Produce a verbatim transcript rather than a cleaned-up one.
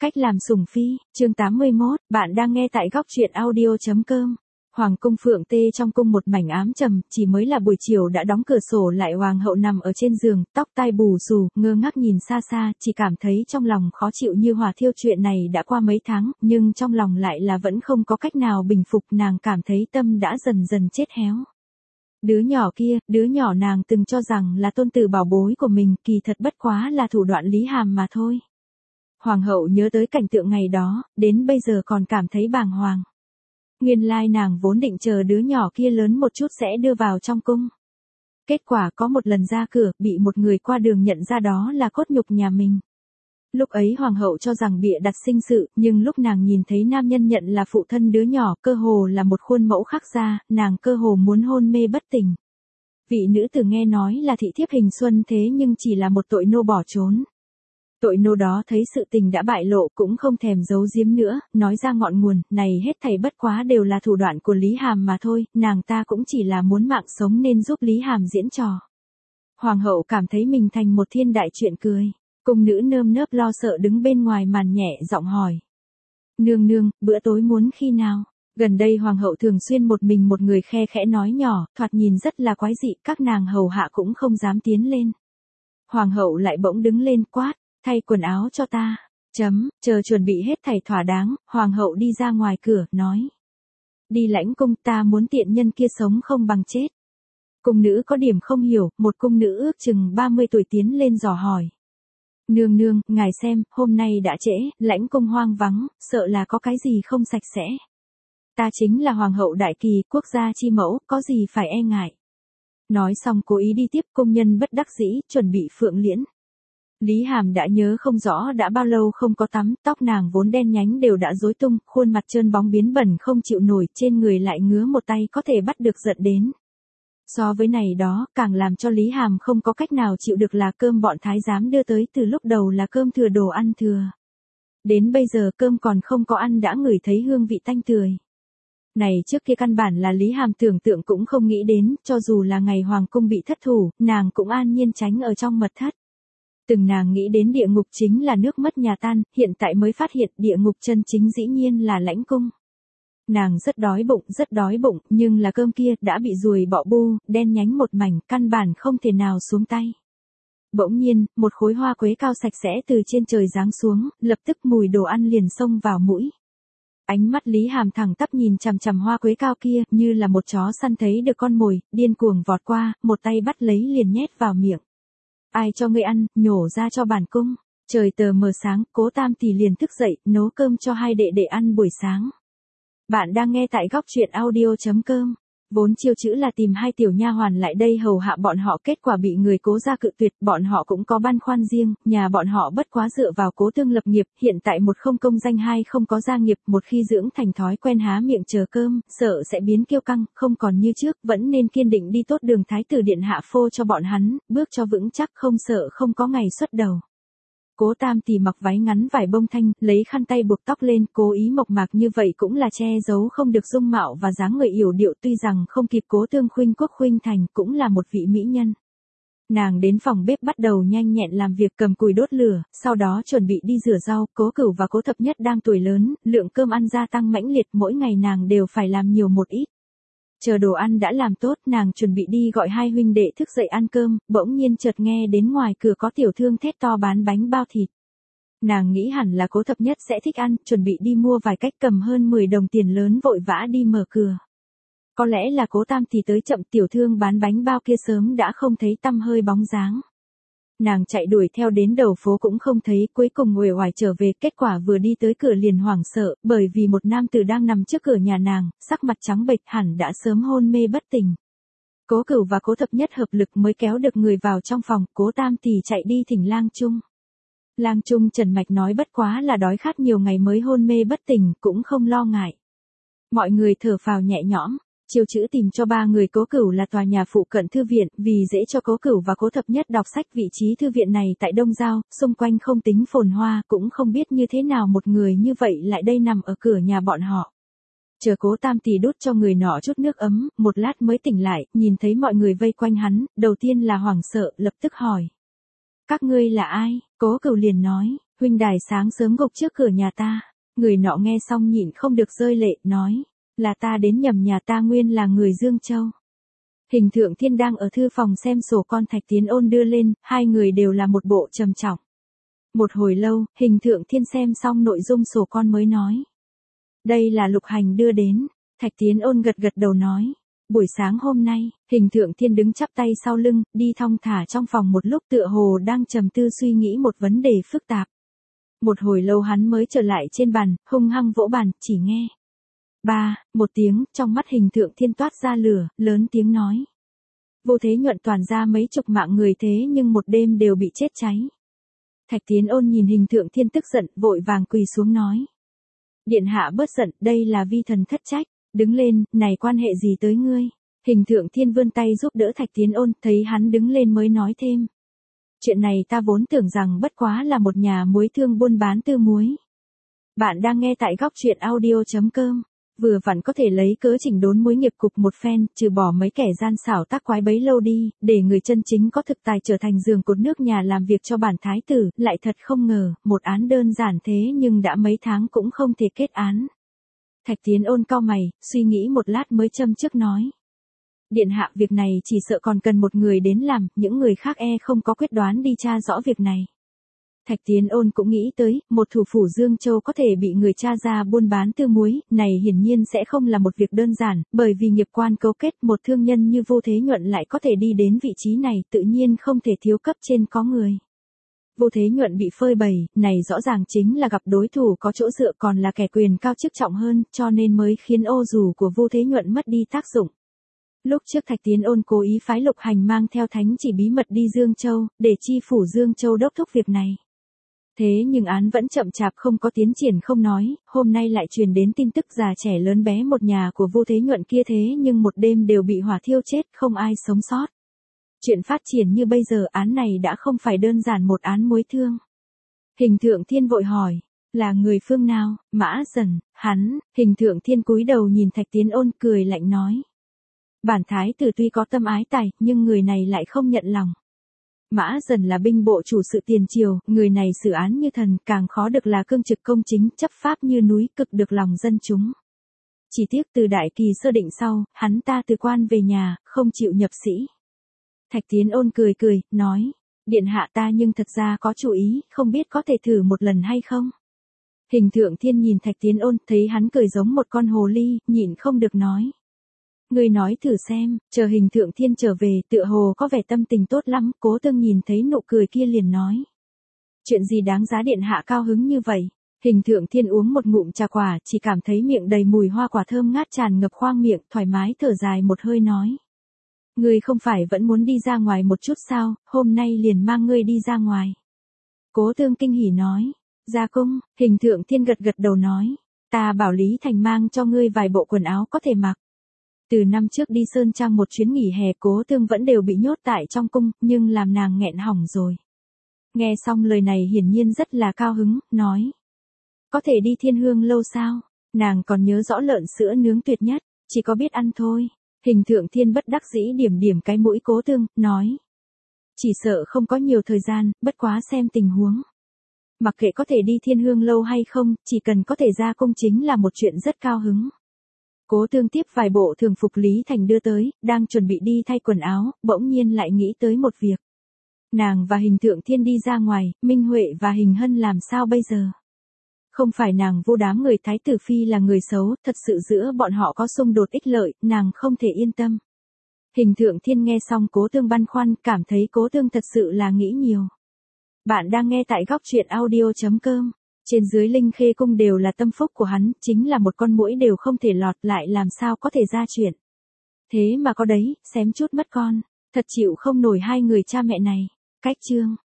Cách làm sủng phi, chương tám mươi mốt, bạn đang nghe tại góc truyện audio chấm com. Hoàng cung Phượng Tê trong cung một mảnh ám trầm, chỉ mới là buổi chiều đã đóng cửa sổ lại, hoàng hậu nằm ở trên giường, tóc tai bù xù, ngơ ngác nhìn xa xa, chỉ cảm thấy trong lòng khó chịu như hỏa thiêu. Chuyện này đã qua mấy tháng, nhưng trong lòng lại là vẫn không có cách nào bình phục, nàng cảm thấy tâm đã dần dần chết héo. Đứa nhỏ kia, đứa nhỏ nàng từng cho rằng là tôn tử bảo bối của mình, kỳ thật bất quá là thủ đoạn Lý Hàm mà thôi. Hoàng hậu nhớ tới cảnh tượng ngày đó, đến bây giờ còn cảm thấy bàng hoàng. Nguyên lai nàng vốn định chờ đứa nhỏ kia lớn một chút sẽ đưa vào trong cung. Kết quả có một lần ra cửa, bị một người qua đường nhận ra đó là cốt nhục nhà mình. Lúc ấy hoàng hậu cho rằng bịa đặt sinh sự, nhưng lúc nàng nhìn thấy nam nhân nhận là phụ thân đứa nhỏ, cơ hồ là một khuôn mẫu khắc ra, nàng cơ hồ muốn hôn mê bất tỉnh. Vị nữ tử nghe nói là thị thiếp Hình Xuân, thế nhưng chỉ là một tội nô bỏ trốn. Tội nô đó thấy sự tình đã bại lộ cũng không thèm giấu giếm nữa, nói ra ngọn nguồn, này hết thảy bất quá đều là thủ đoạn của Lý Hàm mà thôi, nàng ta cũng chỉ là muốn mạng sống nên giúp Lý Hàm diễn trò. Hoàng hậu cảm thấy mình thành một thiên đại chuyện cười, cung nữ nơm nớp lo sợ đứng bên ngoài màn nhẹ giọng hỏi. Nương nương, bữa tối muốn khi nào? Gần đây hoàng hậu thường xuyên một mình một người khe khẽ nói nhỏ, thoạt nhìn rất là quái dị, các nàng hầu hạ cũng không dám tiến lên. Hoàng hậu lại bỗng đứng lên quát. Thay quần áo cho ta, chấm, chờ chuẩn bị hết thảy thỏa đáng, hoàng hậu đi ra ngoài cửa, nói. Đi lãnh cung, ta muốn tiện nhân kia sống không bằng chết. Cung nữ có điểm không hiểu, một cung nữ ước chừng ba mươi tuổi tiến lên dò hỏi. Nương nương, ngài xem, hôm nay đã trễ, lãnh cung hoang vắng, sợ là có cái gì không sạch sẽ. Ta chính là hoàng hậu đại kỳ, quốc gia chi mẫu, có gì phải e ngại. Nói xong cố ý đi tiếp, cung nhân bất đắc dĩ, chuẩn bị phượng liễn. Lý Hàm đã nhớ không rõ đã bao lâu không có tắm, tóc nàng vốn đen nhánh đều đã rối tung, khuôn mặt trơn bóng biến bẩn không chịu nổi, trên người lại ngứa một tay có thể bắt được giận đến. So với này đó, càng làm cho Lý Hàm không có cách nào chịu được là cơm bọn thái giám đưa tới, từ lúc đầu là cơm thừa đồ ăn thừa. Đến bây giờ cơm còn không có ăn đã ngửi thấy hương vị tanh tưởi. Này trước kia căn bản là Lý Hàm tưởng tượng cũng không nghĩ đến, cho dù là ngày hoàng cung bị thất thủ, nàng cũng an nhiên tránh ở trong mật thất. Từng nàng nghĩ đến địa ngục chính là nước mất nhà tan, hiện tại mới phát hiện địa ngục chân chính dĩ nhiên là lãnh cung. Nàng rất đói bụng, rất đói bụng, nhưng là cơm kia đã bị ruồi bọ bu, đen nhánh một mảnh, căn bản không thể nào xuống tay. Bỗng nhiên, một khối hoa quế cao sạch sẽ từ trên trời giáng xuống, lập tức mùi đồ ăn liền xông vào mũi. Ánh mắt Lý Hàm thẳng tắp nhìn chằm chằm hoa quế cao kia, như là một chó săn thấy được con mồi, điên cuồng vọt qua, một tay bắt lấy liền nhét vào miệng. Ai cho ngươi ăn, nhổ ra cho bản cung. Trời tờ mờ sáng, Cố Tam tỷ liền thức dậy, nấu cơm cho hai đệ đệ ăn buổi sáng. Bạn đang nghe tại góc truyện audio chấm com. Vốn chiêu chữ là tìm hai tiểu nha hoàn lại đây hầu hạ bọn họ, kết quả bị người Cố gia cự tuyệt, bọn họ cũng có băn khoăn riêng, nhà bọn họ bất quá dựa vào Cố Tương lập nghiệp, hiện tại một không công danh hai không có gia nghiệp, một khi dưỡng thành thói quen há miệng chờ cơm, sợ sẽ biến kiêu căng, không còn như trước, vẫn nên kiên định đi tốt đường thái tử điện hạ phô cho bọn hắn, bước cho vững chắc, không sợ không có ngày xuất đầu. Cố Tam tỷ mặc váy ngắn vải bông thanh, lấy khăn tay buộc tóc lên, cố ý mộc mạc như vậy cũng là che giấu không được dung mạo và dáng người yểu điệu, tuy rằng không kịp Cố Tương khuynh quốc khuynh thành, cũng là một vị mỹ nhân. Nàng đến phòng bếp bắt đầu nhanh nhẹn làm việc, cầm cùi đốt lửa, sau đó chuẩn bị đi rửa rau. Cố Cửu và Cố Thập Nhất đang tuổi lớn, lượng cơm ăn gia tăng mãnh liệt, mỗi ngày nàng đều phải làm nhiều một ít. Chờ đồ ăn đã làm tốt, nàng chuẩn bị đi gọi hai huynh đệ thức dậy ăn cơm, bỗng nhiên chợt nghe đến ngoài cửa có tiểu thương thét to bán bánh bao thịt. Nàng nghĩ hẳn là Cố Thập Nhất sẽ thích ăn, chuẩn bị đi mua vài cách, cầm hơn mười đồng tiền lớn vội vã đi mở cửa. Có lẽ là Cố Tam thì tới chậm, tiểu thương bán bánh bao kia sớm đã không thấy tăm hơi bóng dáng. Nàng chạy đuổi theo đến đầu phố cũng không thấy, cuối cùng uể oải trở về, kết quả vừa đi tới cửa liền hoảng sợ, bởi vì một nam tử đang nằm trước cửa nhà nàng, sắc mặt trắng bệch, hẳn đã sớm hôn mê bất tỉnh. Cố Cửu và Cố Thập Nhất hợp lực mới kéo được người vào trong phòng, Cố Tam tỷ chạy đi thỉnh Lang Trung. Lang Trung trần mạch nói bất quá là đói khát nhiều ngày mới hôn mê bất tỉnh, cũng không lo ngại. Mọi người thở phào nhẹ nhõm. Chiêu chữ tìm cho ba người Cố Cửu là tòa nhà phụ cận thư viện, vì dễ cho Cố Cửu và Cố Thập Nhất đọc sách, vị trí thư viện này tại Đông Giao, xung quanh không tính phồn hoa, cũng không biết như thế nào một người như vậy lại đây nằm ở cửa nhà bọn họ. Chờ Cố Tam tỷ đút cho người nọ chút nước ấm, một lát mới tỉnh lại, nhìn thấy mọi người vây quanh hắn, đầu tiên là hoảng sợ, lập tức hỏi. Các ngươi là ai? Cố Cửu liền nói, huynh đài sáng sớm gục trước cửa nhà ta. Người nọ nghe xong nhịn không được rơi lệ, nói, là ta đến nhầm nhà, ta nguyên là người Dương Châu. Hình Thượng Thiên đang ở thư phòng xem sổ con Thạch Tiến Ôn đưa lên, hai người đều là một bộ trầm trọng. Một hồi lâu, Hình Thượng Thiên xem xong nội dung sổ con mới nói. Đây là Lục Hành đưa đến. Thạch Tiến Ôn gật gật đầu nói. Buổi sáng hôm nay, Hình Thượng Thiên đứng chắp tay sau lưng, đi thong thả trong phòng một lúc, tựa hồ đang trầm tư suy nghĩ một vấn đề phức tạp. Một hồi lâu hắn mới trở lại trên bàn, hung hăng vỗ bàn, chỉ nghe. Ba, một tiếng, trong mắt Hình Thượng Thiên toát ra lửa, lớn tiếng nói. Vô Thế Nhuận toàn ra mấy chục mạng người thế nhưng một đêm đều bị chết cháy. Thạch Tiến Ôn nhìn Hình Thượng Thiên tức giận, vội vàng quỳ xuống nói. Điện hạ bớt giận, đây là vi thần thất trách. Đứng lên, này quan hệ gì tới ngươi? Hình Thượng Thiên vươn tay giúp đỡ Thạch Tiến Ôn, thấy hắn đứng lên mới nói thêm. Chuyện này ta vốn tưởng rằng bất quá là một nhà muối thương buôn bán tư muối. Bạn đang nghe tại góc truyện audio chấm com. Vừa vặn có thể lấy cớ chỉnh đốn mối nghiệp cục một phen, trừ bỏ mấy kẻ gian xảo tác quái bấy lâu đi, để người chân chính có thực tài trở thành giường cột nước nhà làm việc cho bản thái tử, lại thật không ngờ, một án đơn giản thế nhưng đã mấy tháng cũng không thể kết án. Thạch Tiến Ôn cau mày, suy nghĩ một lát mới châm trước nói. Điện hạ, việc này chỉ sợ còn cần một người đến làm, những người khác e không có quyết đoán đi tra rõ việc này. Thạch Tiến Ôn cũng nghĩ tới, một thủ phủ Dương Châu có thể bị người tra ra buôn bán tư muối, này hiển nhiên sẽ không là một việc đơn giản, bởi vì nghiệp quan cấu kết, một thương nhân như Vô Thế Nhuận lại có thể đi đến vị trí này, tự nhiên không thể thiếu cấp trên có người. Vô Thế Nhuận bị phơi bày, này rõ ràng chính là gặp đối thủ có chỗ dựa, còn là kẻ quyền cao chức trọng hơn, cho nên mới khiến ô dù của Vô Thế Nhuận mất đi tác dụng. Lúc trước Thạch Tiến Ôn cố ý phái Lục Hành mang theo thánh chỉ bí mật đi Dương Châu, để chi phủ Dương Châu đốc thúc việc này. Thế nhưng án vẫn chậm chạp không có tiến triển không nói, hôm nay lại truyền đến tin tức già trẻ lớn bé một nhà của Vô Thế Nhuận kia thế nhưng một đêm đều bị hỏa thiêu chết, không ai sống sót. Chuyện phát triển như bây giờ, án này đã không phải đơn giản một án muối thương. Hình Thượng Thiên vội hỏi, là người phương nào? Mã Dần, hắn. Hình Thượng Thiên cúi đầu nhìn Thạch Tiến Ôn, cười lạnh nói. Bản thái tử tuy có tâm ái tài, nhưng người này lại không nhận lòng. Mã Dần là binh bộ chủ sự tiền triều, người này xử án như thần, càng khó được là cương trực công chính, chấp pháp như núi, cực được lòng dân chúng. Chỉ tiếc từ đại kỳ sơ định sau, hắn ta từ quan về nhà, không chịu nhập sĩ. Thạch Tiến Ôn cười cười, nói, điện hạ ta nhưng thật ra có chủ ý, không biết có thể thử một lần hay không? Hình Thượng Thiên nhìn Thạch Tiến Ôn, thấy hắn cười giống một con hồ ly, nhịn không được nói. Ngươi nói thử xem, chờ Hình Thượng Thiên trở về, tựa hồ có vẻ tâm tình tốt lắm, Cố Tương nhìn thấy nụ cười kia liền nói. Chuyện gì đáng giá điện hạ cao hứng như vậy? Hình Thượng Thiên uống một ngụm trà quả, chỉ cảm thấy miệng đầy mùi hoa quả thơm ngát tràn ngập khoang miệng, thoải mái thở dài một hơi nói. Ngươi không phải vẫn muốn đi ra ngoài một chút sao, hôm nay liền mang ngươi đi ra ngoài. Cố Tương kinh hỉ nói. Ra cung, Hình Thượng Thiên gật gật đầu nói. Ta bảo Lý Thành mang cho ngươi vài bộ quần áo có thể mặc. Từ năm trước đi Sơn Trang một chuyến nghỉ hè, Cố Tương vẫn đều bị nhốt tại trong cung, nhưng làm nàng nghẹn hỏng rồi. Nghe xong lời này hiển nhiên rất là cao hứng, nói. Có thể đi Thiên Hương lâu sao? Nàng còn nhớ rõ lợn sữa nướng tuyệt nhất, chỉ có biết ăn thôi. Hình Thượng Thiên bất đắc dĩ điểm điểm cái mũi Cố Tương, nói. Chỉ sợ không có nhiều thời gian, bất quá xem tình huống. Mặc kệ có thể đi Thiên Hương lâu hay không, chỉ cần có thể ra cung chính là một chuyện rất cao hứng. Cố Tương tiếp vài bộ thường phục Lý Thành đưa tới, đang chuẩn bị đi thay quần áo, bỗng nhiên lại nghĩ tới một việc. Nàng và Hình Thượng Thiên đi ra ngoài, Minh Huệ và Hình Hân làm sao bây giờ? Không phải nàng vô đám người Thái tử Phi là người xấu, thật sự giữa bọn họ có xung đột ích lợi, nàng không thể yên tâm. Hình Thượng Thiên nghe xong Cố Tương băn khoăn, cảm thấy Cố Tương thật sự là nghĩ nhiều. Bạn đang nghe tại góc truyện audio chấm com. Trên dưới Linh Khê cung đều là tâm phúc của hắn, chính là một con muỗi đều không thể lọt, lại làm sao có thể ra chuyện. Thế mà có đấy, xém chút mất con, thật chịu không nổi hai người cha mẹ này. Cách chương